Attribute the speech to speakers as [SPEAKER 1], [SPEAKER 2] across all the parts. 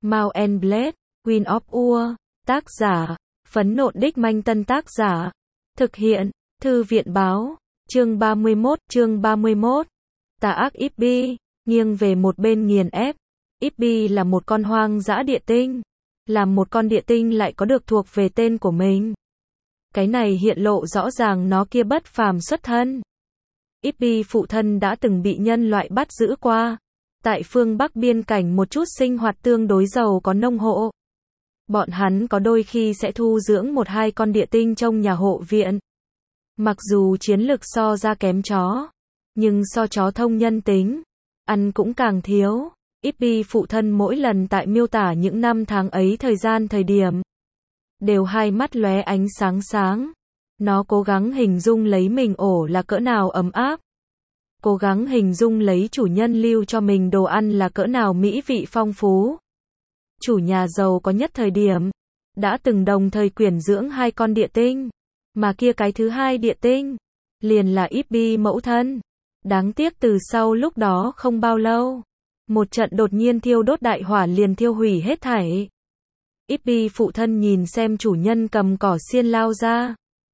[SPEAKER 1] Mount and Blade, Queen of Ur, tác giả, Phấn Nộn Đích Manh Tân tác giả, thực hiện, Thư viện báo, chương 31, tà ác Ibbi, nghiêng về một bên nghiền ép. Ibbi là một con hoang dã địa tinh, làm một con địa tinh lại có được thuộc về tên của mình. Cái này hiện lộ rõ ràng nó kia bất phàm xuất thân. Ibbi phụ thân đã từng bị nhân loại bắt giữ qua. Tại phương Bắc biên cảnh một chút sinh hoạt tương đối giàu có nông hộ. Bọn hắn có đôi khi sẽ thu dưỡng một hai con địa tinh trong nhà hộ viện. Mặc dù chiến lực so ra kém chó, nhưng so chó thông nhân tính, ăn cũng càng thiếu. Ibbi phụ thân mỗi lần tại miêu tả những năm tháng ấy thời điểm, đều hai mắt lóe ánh sáng sáng. Nó cố gắng hình dung lấy mình ổ là cỡ nào ấm áp. Cố gắng hình dung lấy chủ nhân lưu cho mình đồ ăn là cỡ nào mỹ vị phong phú. Chủ nhà giàu có nhất thời điểm, đã từng đồng thời quyển dưỡng hai con địa tinh, mà kia cái thứ hai địa tinh, liền là Ibbi mẫu thân. Đáng tiếc từ sau lúc đó không bao lâu, một trận đột nhiên thiêu đốt đại hỏa liền thiêu hủy hết thảy. Ibbi phụ thân nhìn xem chủ nhân cầm cỏ xiên lao ra.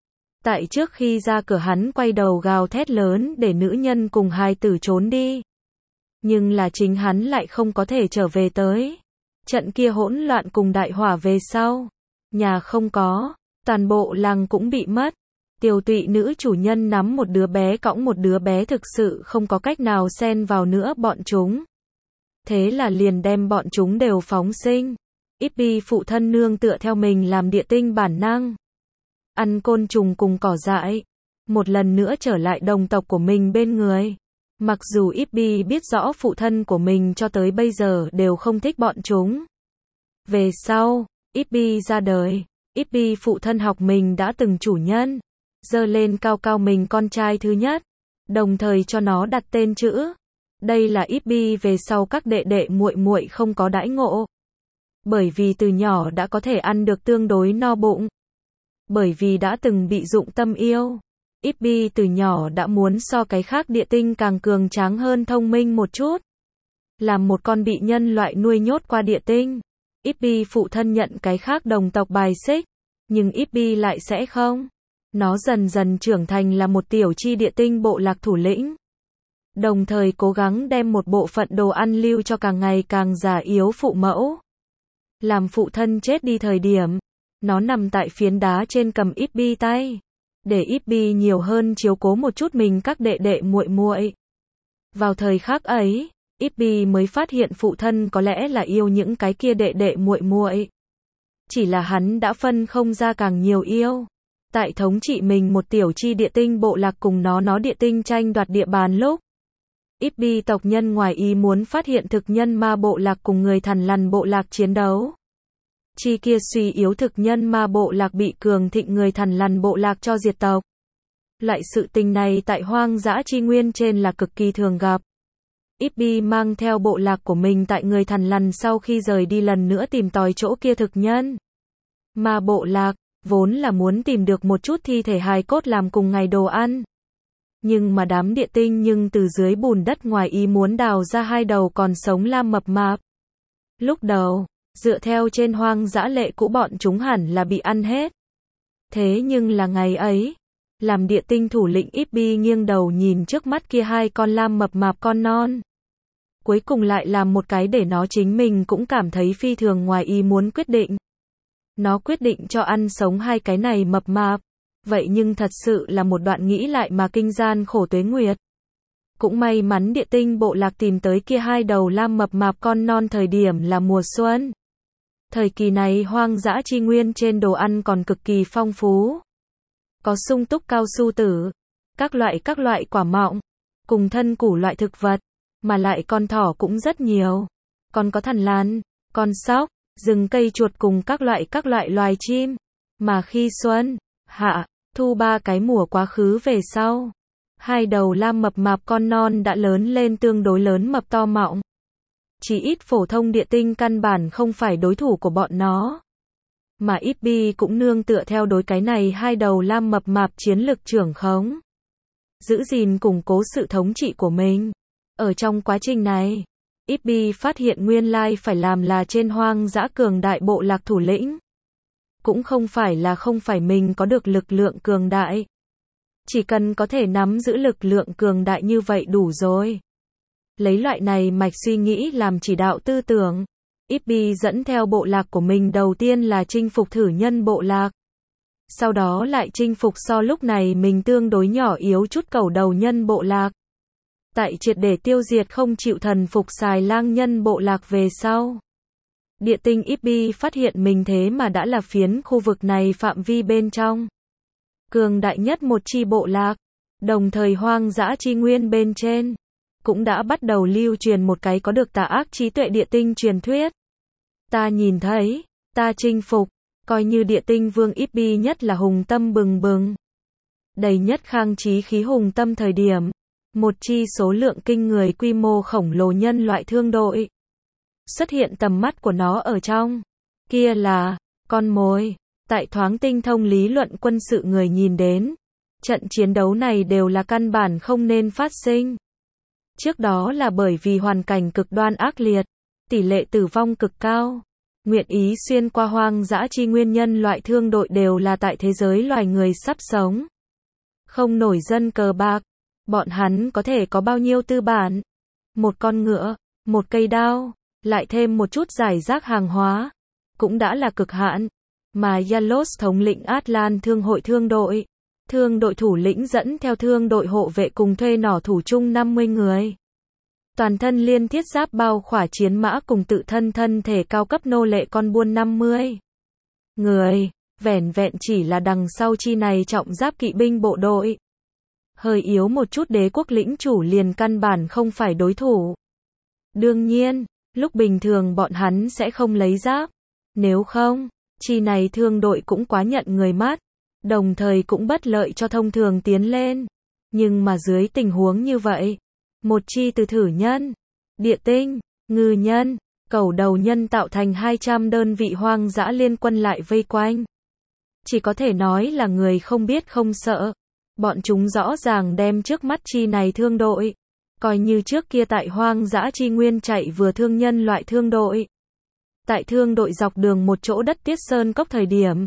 [SPEAKER 1] Tại trước khi ra cửa hắn quay đầu gào thét lớn để nữ nhân cùng hài tử trốn đi. Nhưng là chính hắn lại không có thể trở về tới. Trận kia hỗn loạn cùng đại hỏa về sau. Nhà không có, toàn bộ làng cũng bị mất. Tiều tụy nữ chủ nhân nắm một đứa bé cõng một đứa bé thực sự không có cách nào xen vào nữa bọn chúng. Thế là liền đem bọn chúng đều phóng sinh. Ibbi phụ thân nương tựa theo mình làm địa tinh bản năng. Ăn côn trùng cùng cỏ dại. Một lần nữa trở lại đồng tộc của mình bên người. Mặc dù Ibbi biết rõ phụ thân của mình cho tới bây giờ đều không thích bọn chúng. Về sau, Ibbi ra đời. Ibbi phụ thân học mình đã từng chủ nhân. Giơ lên cao cao mình con trai thứ nhất. Đồng thời cho nó đặt tên chữ. Đây là Ibbi về sau các đệ đệ muội muội không có đãi ngộ. Bởi vì từ nhỏ đã có thể ăn được tương đối no bụng. Bởi vì đã từng bị dụng tâm yêu. Ibbi từ nhỏ đã muốn so cái khác địa tinh càng cường tráng hơn thông minh một chút. Làm một con bị nhân loại nuôi nhốt qua địa tinh. Ibbi phụ thân nhận cái khác đồng tộc bài xích. Nhưng Ibbi lại sẽ không. Nó dần dần trưởng thành là một tiểu chi địa tinh bộ lạc thủ lĩnh. Đồng thời cố gắng đem một bộ phận đồ ăn lưu cho càng ngày càng già yếu phụ mẫu. Làm phụ thân chết đi thời điểm, nó nằm tại phiến đá trên cầm Ibbi tay. Để Ibbi nhiều hơn chiếu cố một chút mình các đệ đệ muội muội. Vào thời khắc ấy, Ibbi mới phát hiện phụ thân có lẽ là yêu những cái kia đệ đệ muội muội. Chỉ là hắn đã phân không ra càng nhiều yêu. Tại thống trị mình một tiểu chi địa tinh bộ lạc cùng nó địa tinh tranh đoạt địa bàn lúc. Ibbi tộc nhân ngoài ý muốn phát hiện thực nhân ma bộ lạc cùng người thằn lằn bộ lạc chiến đấu. Chi kia suy yếu thực nhân ma bộ lạc bị cường thịnh người thằn lằn bộ lạc cho diệt tộc. Loại sự tình này tại hoang dã chi nguyên trên là cực kỳ thường gặp. Ibbi mang theo bộ lạc của mình tại người thằn lằn sau khi rời đi lần nữa tìm tòi chỗ kia thực nhân ma bộ lạc, vốn là muốn tìm được một chút thi thể hài cốt làm cùng ngày đồ ăn. Nhưng mà đám địa tinh nhưng từ dưới bùn đất ngoài ý muốn đào ra hai đầu còn sống lam mập mạp. Lúc đầu, dựa theo trên hoang dã lệ cũ bọn chúng hẳn là bị ăn hết. Thế nhưng là ngày ấy, làm địa tinh thủ lĩnh Ibbi nghiêng đầu nhìn trước mắt kia hai con lam mập mạp con non. Cuối cùng lại làm một cái để nó chính mình cũng cảm thấy phi thường ngoài ý muốn quyết định. Nó quyết định cho ăn sống hai cái này mập mạp. Vậy nhưng thật sự là một đoạn nghĩ lại mà kinh gian khổ tuế nguyệt. Cũng may mắn địa tinh bộ lạc tìm tới kia hai đầu lam mập mạp con non thời điểm là mùa xuân. Thời kỳ này hoang dã chi nguyên trên đồ ăn còn cực kỳ phong phú. Có sung túc cao su tử, các loại quả mọng, cùng thân củ loại thực vật, mà lại con thỏ cũng rất nhiều. Còn có thằn lằn, con sóc, rừng cây chuột cùng các loại loài chim. Mà khi xuân, hạ, thu ba cái mùa quá khứ về sau, hai đầu lam mập mạp con non đã lớn lên tương đối lớn mập to mọng. Chỉ ít phổ thông địa tinh căn bản không phải đối thủ của bọn nó. Mà Ibbi cũng nương tựa theo đối cái này hai đầu lam mập mạp chiến lực trưởng khống. Giữ gìn củng cố sự thống trị của mình. Ở trong quá trình này, Ibbi phát hiện nguyên lai phải làm là trên hoang dã cường đại bộ lạc thủ lĩnh. Cũng không phải là không phải mình có được lực lượng cường đại. Chỉ cần có thể nắm giữ lực lượng cường đại như vậy đủ rồi. Lấy loại này mạch suy nghĩ làm chỉ đạo tư tưởng. Ibbi dẫn theo bộ lạc của mình đầu tiên là chinh phục thử nhân bộ lạc. Sau đó lại chinh phục so lúc này mình tương đối nhỏ yếu chút cẩu đầu nhân bộ lạc. Tại triệt để tiêu diệt không chịu thần phục xài lang nhân bộ lạc về sau. Địa tinh Ibbi phát hiện mình thế mà đã là phiến khu vực này phạm vi bên trong. Cường đại nhất một chi bộ lạc. Đồng thời hoang dã chi nguyên bên trên. Cũng đã bắt đầu lưu truyền một cái có được tà ác trí tuệ địa tinh truyền thuyết. Ta nhìn thấy, ta chinh phục, coi như địa tinh vương Ibbi nhất là hùng tâm bừng bừng. Đầy nhất khang trí khí hùng tâm thời điểm. Một chi số lượng kinh người quy mô khổng lồ nhân loại thương đội. Xuất hiện tầm mắt của nó ở trong. Kia là, con mồi. Tại thoáng tinh thông lý luận quân sự người nhìn đến. Trận chiến đấu này đều là căn bản không nên phát sinh. Trước đó là bởi vì hoàn cảnh cực đoan ác liệt. Tỷ lệ tử vong cực cao. Nguyện ý xuyên qua hoang dã chi nguyên nhân loại thương đội đều là tại thế giới loài người sắp sống. Không nổi dân cờ bạc. Bọn hắn có thể có bao nhiêu tư bản? Một con ngựa, một cây đao, lại thêm một chút giải rác hàng hóa. Cũng đã là cực hạn. Mà Yalos thống lĩnh Atlan thương hội thương đội thủ lĩnh dẫn theo thương đội hộ vệ cùng thuê nỏ thủ chung 50 người. Toàn thân liên thiết giáp bao khỏa chiến mã cùng tự thân thân thể cao cấp nô lệ con buôn 50 người, vẻn vẹn chỉ là đằng sau chi này trọng giáp kỵ binh bộ đội. Hơi yếu một chút đế quốc lĩnh chủ liền căn bản không phải đối thủ. Đương nhiên, lúc bình thường bọn hắn sẽ không lấy giáp. Nếu không, chi này thương đội cũng quá nhận người mắt. Đồng thời cũng bất lợi cho thông thường tiến lên. Nhưng mà dưới tình huống như vậy, một chi từ thử nhân, địa tinh, ngư nhân, cẩu đầu nhân tạo thành 200 đơn vị hoang dã liên quân lại vây quanh. Chỉ có thể nói là người không biết không sợ. Bọn chúng rõ ràng đem trước mắt chi này thương đội. Coi như trước kia tại hoang dã chi nguyên chạy vừa thương nhân loại thương đội. Tại thương đội dọc đường một chỗ đất Tiết Sơn Cốc thời điểm.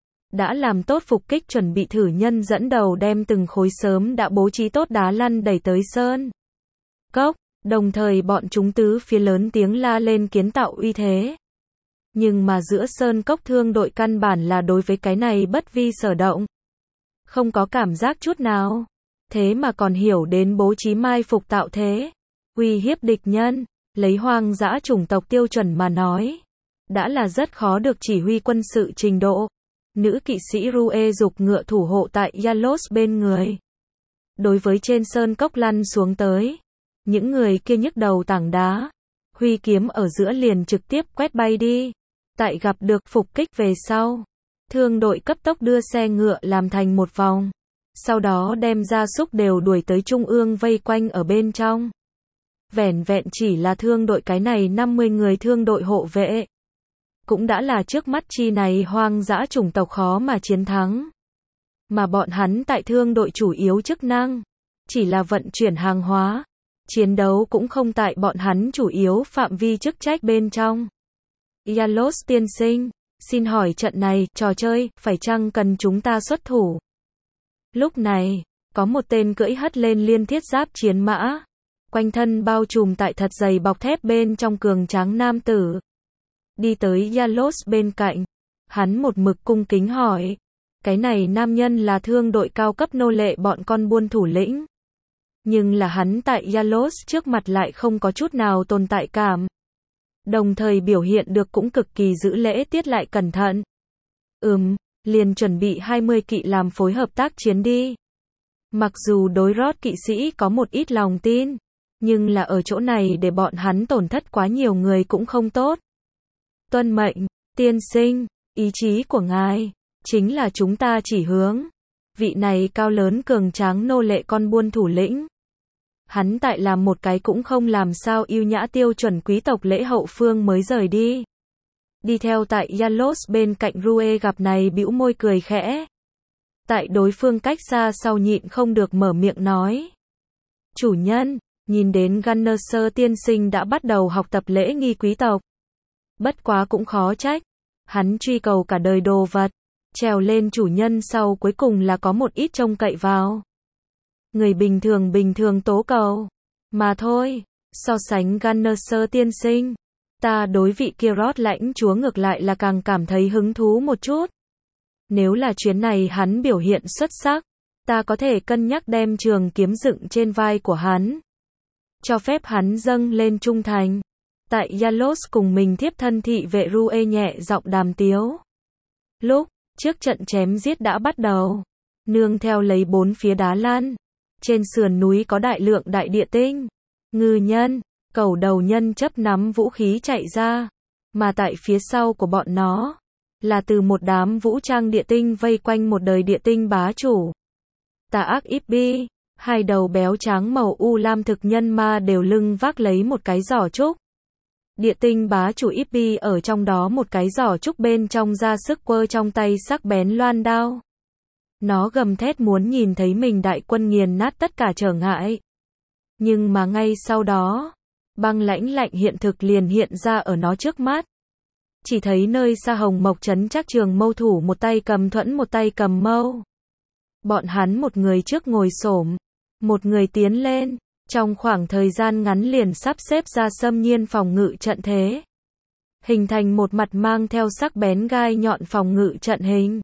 [SPEAKER 1] Đã làm tốt phục kích chuẩn bị thử nhân dẫn đầu đem từng khối sớm đã bố trí tốt đá lăn đẩy tới Sơn Cốc. Đồng thời bọn chúng tứ phía lớn tiếng la lên kiến tạo uy thế. Nhưng mà giữa Sơn Cốc thương đội căn bản là đối với cái này bất vi sở động. Không có cảm giác chút nào. Thế mà còn hiểu đến bố trí mai phục tạo thế. Uy hiếp địch nhân. Lấy hoang dã chủng tộc tiêu chuẩn mà nói. Đã là rất khó được chỉ huy quân sự trình độ. Nữ kỵ sĩ Rue dục ngựa thủ hộ tại Yalos bên người. Đối với trên sơn cốc lăn xuống tới. Những người kia nhức đầu tảng đá. Huy kiếm ở giữa liền trực tiếp quét bay đi. Tại gặp được phục kích về sau. Thương đội cấp tốc đưa xe ngựa làm thành một vòng. Sau đó đem gia súc đều đuổi tới trung ương vây quanh ở bên trong. Vẻn vẹn chỉ là thương đội cái này 50 người thương đội hộ vệ. Cũng đã là trước mắt chi này hoang dã chủng tộc khó mà chiến thắng. Mà bọn hắn tại thương đội chủ yếu chức năng. Chỉ là vận chuyển hàng hóa. Chiến đấu cũng không tại bọn hắn chủ yếu phạm vi chức trách bên trong. Yalos tiên sinh, xin hỏi trận này, trò chơi, phải chăng cần chúng ta xuất thủ? Lúc này, có một tên cưỡi hất lên liên thiết giáp chiến mã. Quanh thân bao trùm tại thật dày bọc thép bên trong cường tráng nam tử. Đi tới Yalos bên cạnh. Hắn một mực cung kính hỏi. Cái này nam nhân là thương đội cao cấp nô lệ bọn con buôn thủ lĩnh. Nhưng là hắn tại Yalos trước mặt lại không có chút nào tồn tại cảm. Đồng thời biểu hiện được cũng cực kỳ giữ lễ tiết lại cẩn thận. Liền chuẩn bị 20 kỵ làm phối hợp tác chiến đi. Mặc dù đối Rod kỵ sĩ có một ít lòng tin. Nhưng là ở chỗ này để bọn hắn tổn thất quá nhiều người cũng không tốt. Tuân mệnh, tiên sinh, ý chí của ngài, chính là chúng ta chỉ hướng. Vị này cao lớn cường tráng nô lệ con buôn thủ lĩnh. Hắn tại làm một cái cũng không làm sao yêu nhã tiêu chuẩn quý tộc lễ hậu phương mới rời đi. Đi theo tại Yalos bên cạnh Rue gặp này bĩu môi cười khẽ. Tại đối phương cách xa sau nhịn không được mở miệng nói. Chủ nhân, nhìn đến Gunner tiên sinh đã bắt đầu học tập lễ nghi quý tộc. Bất quá cũng khó trách. Hắn truy cầu cả đời đồ vật. Trèo lên chủ nhân sau cuối cùng là có một ít trông cậy vào. Người bình thường tố cầu. Mà thôi, so sánh Gunner tiên sinh. Ta đối vị kia Rod lãnh chúa ngược lại là càng cảm thấy hứng thú một chút. Nếu là chuyến này hắn biểu hiện xuất sắc, ta có thể cân nhắc đem trường kiếm dựng trên vai của hắn. Cho phép hắn dâng lên trung thành. Tại Yalos cùng mình thiếp thân thị vệ Rue nhẹ giọng đàm tiếu. Lúc trước trận chém giết đã bắt đầu, nương theo lấy bốn phía đá lăn. Trên sườn núi có đại lượng đại địa tinh, ngư nhân, cẩu đầu nhân chấp nắm vũ khí chạy ra. Mà tại phía sau của bọn nó, là từ một đám vũ trang địa tinh vây quanh một đời địa tinh bá chủ. Tà ác Ibbi, hai đầu béo trắng màu u lam thực nhân ma đều lưng vác lấy một cái giỏ trúc. Địa tinh bá chủ Ibbi ở trong đó một cái giỏ trúc bên trong ra sức quơ trong tay sắc bén loan đao. Nó gầm thét muốn nhìn thấy mình đại quân nghiền nát tất cả trở ngại. Nhưng mà ngay sau đó, băng lãnh lạnh hiện thực liền hiện ra ở nó trước mắt. Chỉ thấy nơi xa Hồng Mộc trấn Trác Trường Mâu thủ một tay cầm thuẫn một tay cầm mâu. Bọn hắn một người trước ngồi xổm, một người tiến lên, trong khoảng thời gian ngắn liền sắp xếp ra xâm nhiên phòng ngự trận thế. Hình thành một mặt mang theo sắc bén gai nhọn phòng ngự trận hình.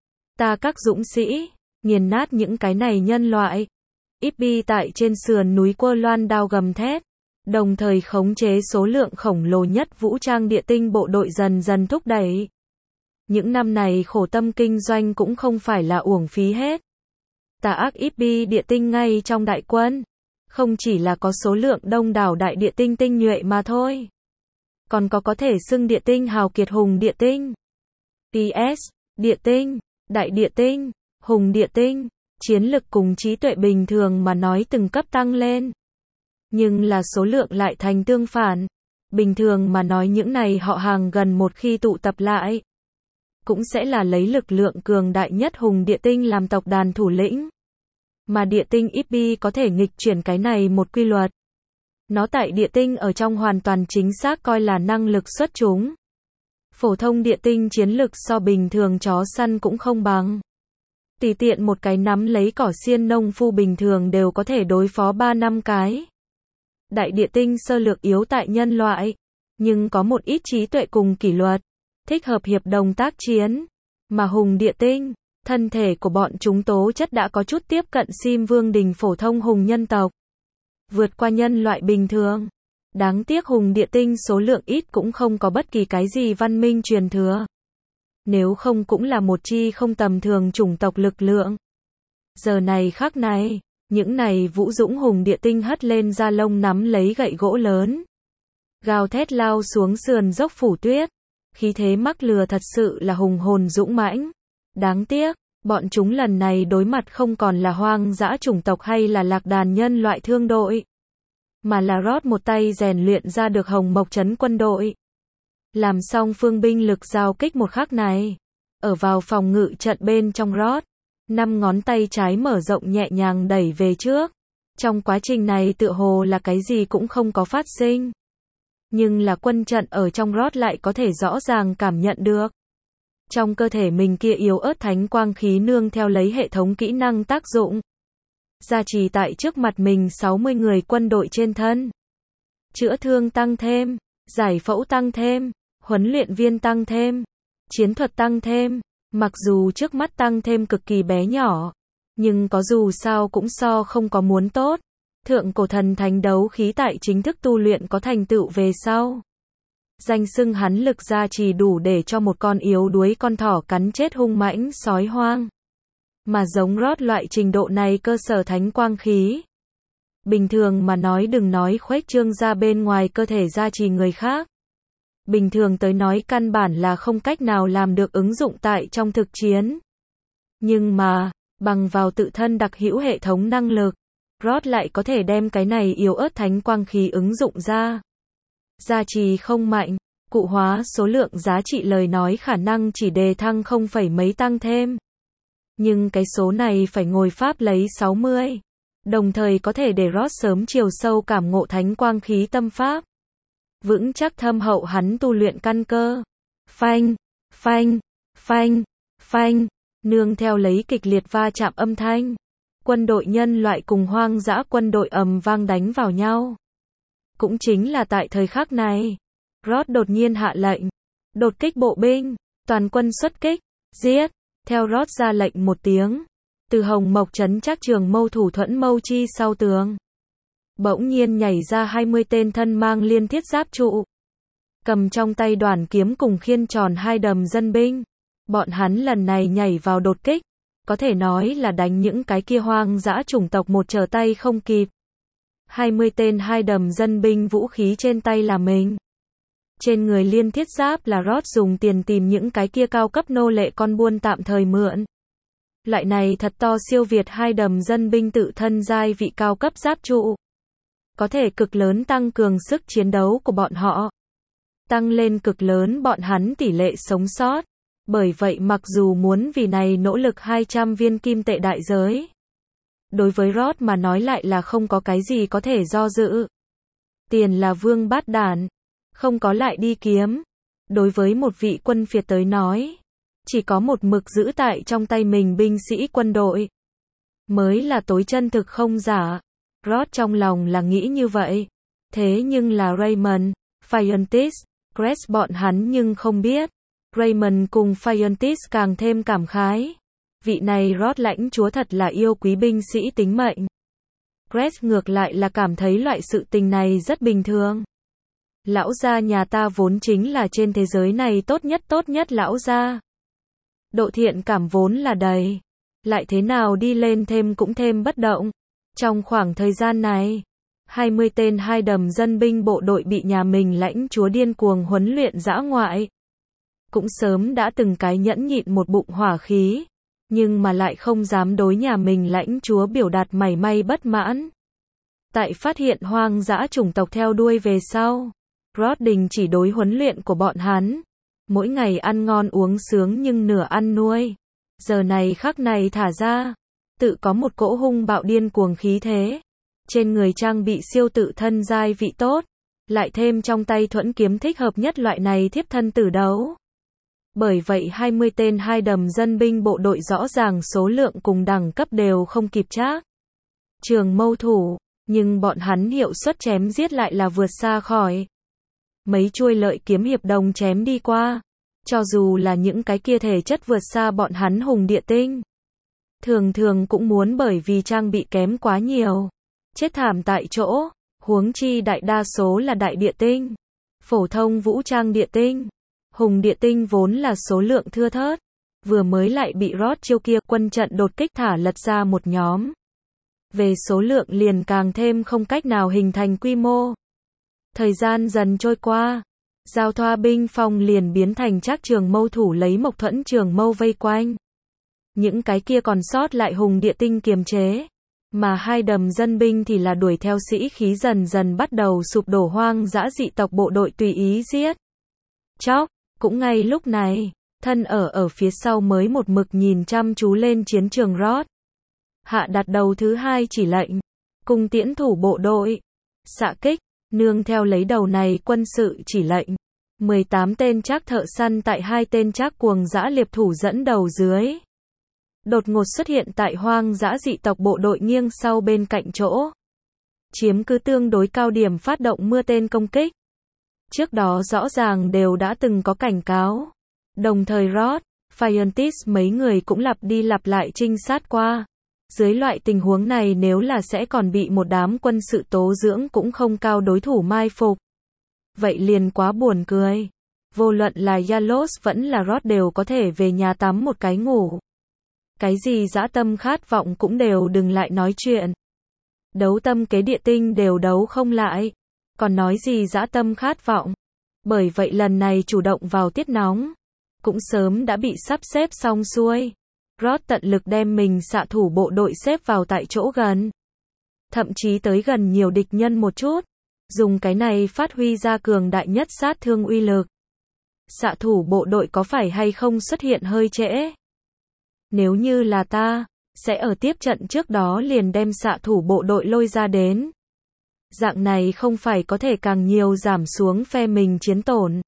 [SPEAKER 1] Ta các dũng sĩ, nghiền nát những cái này nhân loại. Ibbi tại trên sườn núi quơ loan đao gầm thét, đồng thời khống chế số lượng khổng lồ nhất vũ trang địa tinh bộ đội dần dần thúc đẩy. Những năm này khổ tâm kinh doanh cũng không phải là uổng phí hết. Tà ác Ibbi địa tinh ngay trong đại quân, không chỉ là có số lượng đông đảo đại địa tinh tinh nhuệ mà thôi, còn có thể xưng địa tinh hào kiệt hùng địa tinh. PS, địa tinh, đại địa tinh, hùng địa tinh, chiến lực cùng trí tuệ bình thường mà nói từng cấp tăng lên. Nhưng là số lượng lại thành tương phản. Bình thường mà nói những này họ hàng gần một khi tụ tập lại, cũng sẽ là lấy lực lượng cường đại nhất hùng địa tinh làm tộc đàn thủ lĩnh. Mà địa tinh Ibbi có thể nghịch chuyển cái này một quy luật. Nó tại địa tinh ở trong hoàn toàn chính xác coi là năng lực xuất chúng. Phổ thông địa tinh chiến lực so bình thường chó săn cũng không bằng. Tùy tiện một cái nắm lấy cỏ xiên nông phu bình thường đều có thể đối phó 3-5 cái. Đại địa tinh sơ lược yếu tại nhân loại, nhưng có một ít trí tuệ cùng kỷ luật, thích hợp hiệp đồng tác chiến. Mà hùng địa tinh, thân thể của bọn chúng tố chất đã có chút tiếp cận Sim Vương đình phổ thông hùng nhân tộc. Vượt qua nhân loại bình thường. Đáng tiếc hùng địa tinh số lượng ít cũng không có bất kỳ cái gì văn minh truyền thừa. Nếu không cũng là một chi không tầm thường chủng tộc lực lượng. Giờ này khắc này, những này vũ dũng hùng địa tinh hất lên da lông nắm lấy gậy gỗ lớn. Gào thét lao xuống sườn dốc phủ tuyết. Khí thế mắc lừa thật sự là hùng hồn dũng mãnh. Đáng tiếc, bọn chúng lần này đối mặt không còn là hoang dã chủng tộc hay là lạc đàn nhân loại thương đội, mà là Rod một tay rèn luyện ra được Hồng Mộc trấn quân đội. Làm xong phương binh lực giao kích một khắc này, ở vào phòng ngự trận bên trong Rod, 5 ngón tay trái mở rộng nhẹ nhàng đẩy về trước. Trong quá trình này tựa hồ là cái gì cũng không có phát sinh. Nhưng là quân trận ở trong Rod lại có thể rõ ràng cảm nhận được. Trong cơ thể mình kia yếu ớt thánh quang khí nương theo lấy hệ thống kỹ năng tác dụng. Gia trì tại trước mặt mình 60 người quân đội trên thân. Chữa thương tăng thêm, giải phẫu tăng thêm, huấn luyện viên tăng thêm, chiến thuật tăng thêm. Mặc dù trước mắt tăng thêm cực kỳ bé nhỏ, nhưng có dù sao cũng so không có muốn tốt. Thượng cổ thần thánh đấu khí tại chính thức tu luyện có thành tựu về sau. Danh xưng hắn lực gia trì đủ để cho một con yếu đuối con thỏ cắn chết hung mãnh sói hoang. Mà giống Rod loại trình độ này cơ sở thánh quang khí. Bình thường mà nói đừng nói khuếch trương ra bên ngoài cơ thể gia trì người khác. Bình thường tới nói căn bản là không cách nào làm được ứng dụng tại trong thực chiến. Nhưng mà, bằng vào tự thân đặc hữu hệ thống năng lực, Rod lại có thể đem cái này yếu ớt thánh quang khí ứng dụng ra. Gia trì không mạnh, cụ hóa số lượng giá trị lời nói khả năng chỉ đề thăng không phẩy mấy tăng thêm. Nhưng cái số này phải ngồi pháp lấy 60. đồng thời có thể để Rod sớm chiều sâu cảm ngộ thánh quang khí tâm pháp. Vững chắc thâm hậu hắn tu luyện căn cơ. Phanh, phanh, phanh, phanh, nương theo lấy kịch liệt va chạm âm thanh. Quân đội nhân loại cùng hoang dã quân đội ầm vang đánh vào nhau. Cũng chính là tại thời khắc này, Rod đột nhiên hạ lệnh. Đột kích bộ binh, toàn quân xuất kích, giết. Theo Rod ra lệnh một tiếng. Từ Hồng Mộc trấn Trác Trường Mâu thủ Thuẫn Mâu Chi sau tường. Bỗng nhiên nhảy ra 20 tên thân mang liên thiết giáp trụ. Cầm trong tay đoàn kiếm cùng khiên tròn 2 đầm dân binh. Bọn hắn lần này nhảy vào đột kích. Có thể nói là đánh những cái kia hoang dã chủng tộc một trở tay không kịp. 20 tên 2 đầm dân binh vũ khí trên tay là mình. Trên người liên thiết giáp là Rod dùng tiền tìm những cái kia cao cấp nô lệ con buôn tạm thời mượn. Loại này thật to siêu việt 2 đầm dân binh tự thân giai vị cao cấp giáp trụ. Có thể cực lớn tăng cường sức chiến đấu của bọn họ. Tăng lên cực lớn bọn hắn tỷ lệ sống sót. Bởi vậy mặc dù muốn vì này nỗ lực 200 viên kim tệ đại giới. Đối với Rod mà nói lại là không có cái gì có thể do dự. Tiền là vương bát đản. Không có lại đi kiếm. Đối với một vị quân phiệt tới nói. Chỉ có một mực giữ tại trong tay mình binh sĩ quân đội. Mới là tối chân thực không giả. Rod trong lòng là nghĩ như vậy. Thế nhưng là Raymond, Fiontis, Crest bọn hắn nhưng không biết. Raymond cùng Fiontis càng thêm cảm khái. Vị này Rod lãnh chúa thật là yêu quý binh sĩ tính mệnh. Crest ngược lại là cảm thấy loại sự tình này rất bình thường. Lão gia nhà ta vốn chính là trên thế giới này tốt nhất lão gia. Độ thiện cảm vốn là đầy. Lại thế nào đi lên thêm cũng thêm bất động. Trong khoảng thời gian này, 20 tên 2 đầm dân binh bộ đội bị nhà mình lãnh chúa điên cuồng huấn luyện dã ngoại. Cũng sớm đã từng cái nhẫn nhịn một bụng hỏa khí. Nhưng mà lại không dám đối nhà mình lãnh chúa biểu đạt mảy may bất mãn. Tại phát hiện hoang dã chủng tộc theo đuôi về sau. Rod đình chỉ đối huấn luyện của bọn hắn. Mỗi ngày ăn ngon uống sướng nhưng nửa ăn nuôi. Giờ này khắc này thả ra. Tự có một cỗ hung bạo điên cuồng khí thế. Trên người trang bị siêu tự thân giai vị tốt. Lại thêm trong tay thuẫn kiếm thích hợp nhất loại này thiếp thân tử đấu. Bởi vậy 20 tên 2 đầm dân binh bộ đội rõ ràng số lượng cùng đẳng cấp đều không kịp Trác Trường Mâu thủ. Nhưng bọn hắn hiệu suất chém giết lại là vượt xa khỏi. Mấy chuôi lợi kiếm hiệp đồng chém đi qua. Cho dù là những cái kia thể chất vượt xa bọn hắn hùng địa tinh. Thường thường cũng muốn bởi vì trang bị kém quá nhiều. Chết thảm tại chỗ. Huống chi đại đa số là đại địa tinh. Phổ thông vũ trang địa tinh. Hùng địa tinh vốn là số lượng thưa thớt. Vừa mới lại bị Rod chiêu kia quân trận đột kích thả lật ra một nhóm. Về số lượng liền càng thêm không cách nào hình thành quy mô. Thời gian dần trôi qua. Giao thoa binh phong liền biến thành Trác Trường Mâu thủ lấy Mộc Thuẫn Trường Mâu vây quanh. Những cái kia còn sót lại hùng địa tinh kiềm chế. Mà 2 đầm dân binh thì là đuổi theo sĩ khí dần dần bắt đầu sụp đổ hoang dã dị tộc bộ đội tùy ý giết. Chóc, cũng ngay lúc này, thân ở phía sau mới một mực nhìn chăm chú lên chiến trường Rod. Hạ đặt đầu thứ 2 chỉ lệnh. Cùng tiễn thủ bộ đội. Xạ kích. Nương theo lấy đầu này quân sự chỉ lệnh. 18 tên Trác thợ săn tại 2 tên Trác cuồng dã liệp thủ dẫn đầu dưới. Đột ngột xuất hiện tại hoang dã dị tộc bộ đội nghiêng sau bên cạnh chỗ. Chiếm cứ tương đối cao điểm phát động mưa tên công kích. Trước đó rõ ràng đều đã từng có cảnh cáo. Đồng thời Rod, Fiontis mấy người cũng lặp đi lặp lại trinh sát qua. Dưới loại tình huống này nếu là sẽ còn bị một đám quân sự tố dưỡng cũng không cao đối thủ mai phục. Vậy liền quá buồn cười. Vô luận là Yalos vẫn là Rod đều có thể về nhà tắm một cái ngủ. Cái gì dã tâm khát vọng cũng đều đừng lại nói chuyện. Đấu tâm kế địa tinh đều đấu không lại. Còn nói gì dã tâm khát vọng. Bởi vậy lần này chủ động vào tiết nóng. Cũng sớm đã bị sắp xếp xong xuôi. Rod tận lực đem mình xạ thủ bộ đội xếp vào tại chỗ gần. Thậm chí tới gần nhiều địch nhân một chút. Dùng cái này phát huy ra cường đại nhất sát thương uy lực. Xạ thủ bộ đội có phải hay không xuất hiện hơi trễ? Nếu như là ta, sẽ ở tiếp trận trước đó liền đem xạ thủ bộ đội lôi ra đến. Dạng này không phải có thể càng nhiều giảm xuống phe mình chiến tổn.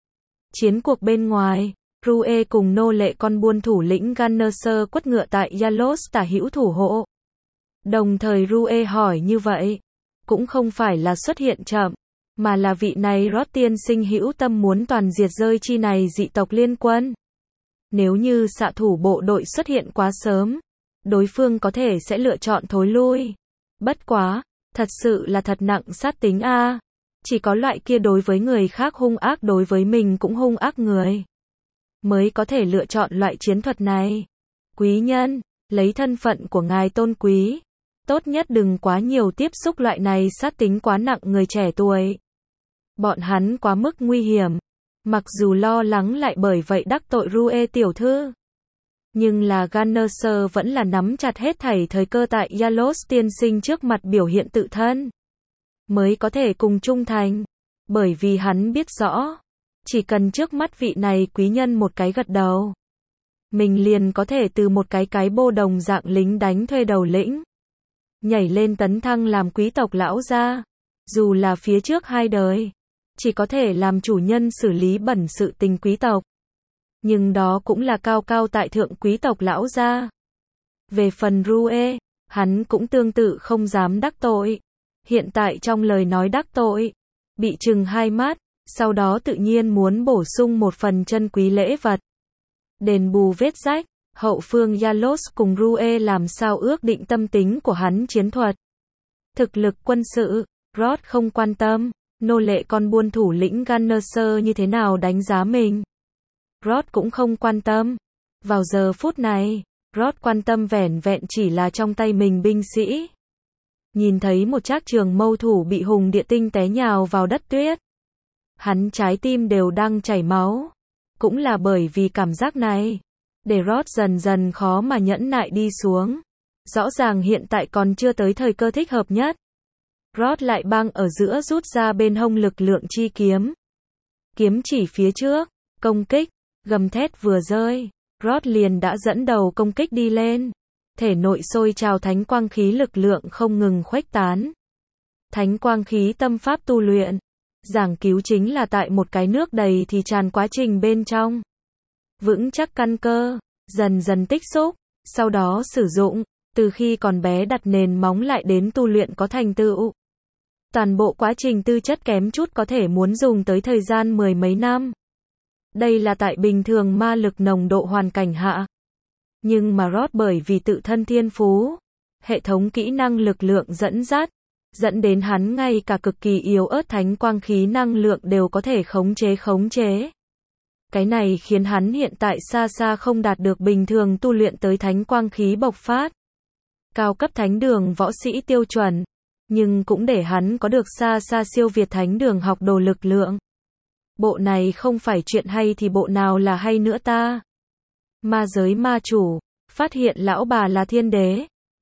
[SPEAKER 1] Chiến cuộc bên ngoài, Rue cùng nô lệ con buôn thủ lĩnh Gunnerser quất ngựa tại Yalos tả hữu thủ hộ. Đồng thời Rue hỏi như vậy, cũng không phải là xuất hiện chậm, mà là vị này Rod tiên sinh hữu tâm muốn toàn diệt rơi chi này dị tộc liên quân. Nếu như xạ thủ bộ đội xuất hiện quá sớm, đối phương có thể sẽ lựa chọn thối lui. Bất quá, thật sự là thật nặng sát tính a. Chỉ có loại kia đối với người khác hung ác đối với mình cũng hung ác người mới có thể lựa chọn loại chiến thuật này. Quý nhân, lấy thân phận của ngài tôn quý, tốt nhất đừng quá nhiều tiếp xúc loại này sát tính quá nặng người trẻ tuổi. Bọn hắn quá mức nguy hiểm. Mặc dù lo lắng lại bởi vậy đắc tội Rue tiểu thư. Nhưng là Gunnerser vẫn là nắm chặt hết thảy thời cơ tại Yalos tiên sinh trước mặt biểu hiện tự thân. Mới có thể cùng trung thành. Bởi vì hắn biết rõ, chỉ cần trước mắt vị này quý nhân một cái gật đầu, mình liền có thể từ một cái bô đồng dạng lính đánh thuê đầu lĩnh, nhảy lên tấn thăng làm quý tộc lão gia. Dù là phía trước 2 đời, chỉ có thể làm chủ nhân xử lý bẩn sự tình quý tộc. Nhưng đó cũng là cao cao tại thượng quý tộc lão gia. Về phần Rue, hắn cũng tương tự không dám đắc tội. Hiện tại trong lời nói đắc tội, bị trừng 2 mắt, sau đó tự nhiên muốn bổ sung một phần chân quý lễ vật. Đền bù vết rách, hậu phương Yalos cùng Rue làm sao ước định tâm tính của hắn chiến thuật. Thực lực quân sự, Rod không quan tâm, nô lệ con buôn thủ lĩnh Gunnerser như thế nào đánh giá mình. Rod cũng không quan tâm. Vào giờ phút này, Rod quan tâm vẻn vẹn chỉ là trong tay mình binh sĩ. Nhìn thấy một trác trường mâu thủ bị hùng địa tinh té nhào vào đất tuyết. Hắn trái tim đều đang chảy máu. Cũng là bởi vì cảm giác này, để Rod dần dần khó mà nhẫn nại đi xuống. Rõ ràng hiện tại còn chưa tới thời cơ thích hợp nhất. Rod lại băng ở giữa rút ra bên hông lực lượng chi kiếm. Kiếm chỉ phía trước, công kích, gầm thét vừa rơi, Rod liền đã dẫn đầu công kích đi lên. Thể nội sôi trào thánh quang khí lực lượng không ngừng khuếch tán. Thánh quang khí tâm pháp tu luyện. Giảng cứu chính là tại một cái nước đầy thì tràn quá trình bên trong. Vững chắc căn cơ, dần dần tích xúc, sau đó sử dụng, từ khi còn bé đặt nền móng lại đến tu luyện có thành tựu. Toàn bộ quá trình tư chất kém chút có thể muốn dùng tới thời gian 10 mấy năm. Đây là tại bình thường ma lực nồng độ hoàn cảnh hạ. Nhưng mà Rod bởi vì tự thân thiên phú, hệ thống kỹ năng lực lượng dẫn dắt, dẫn đến hắn ngay cả cực kỳ yếu ớt thánh quang khí năng lượng đều có thể khống chế. Cái này khiến hắn hiện tại xa xa không đạt được bình thường tu luyện tới thánh quang khí bộc phát. Cao cấp thánh đường võ sĩ tiêu chuẩn, nhưng cũng để hắn có được xa xa siêu việt thánh đường học đồ lực lượng. Bộ này không phải chuyện hay thì bộ nào là hay nữa ta? Ma giới ma chủ, phát hiện lão bà là thiên đế.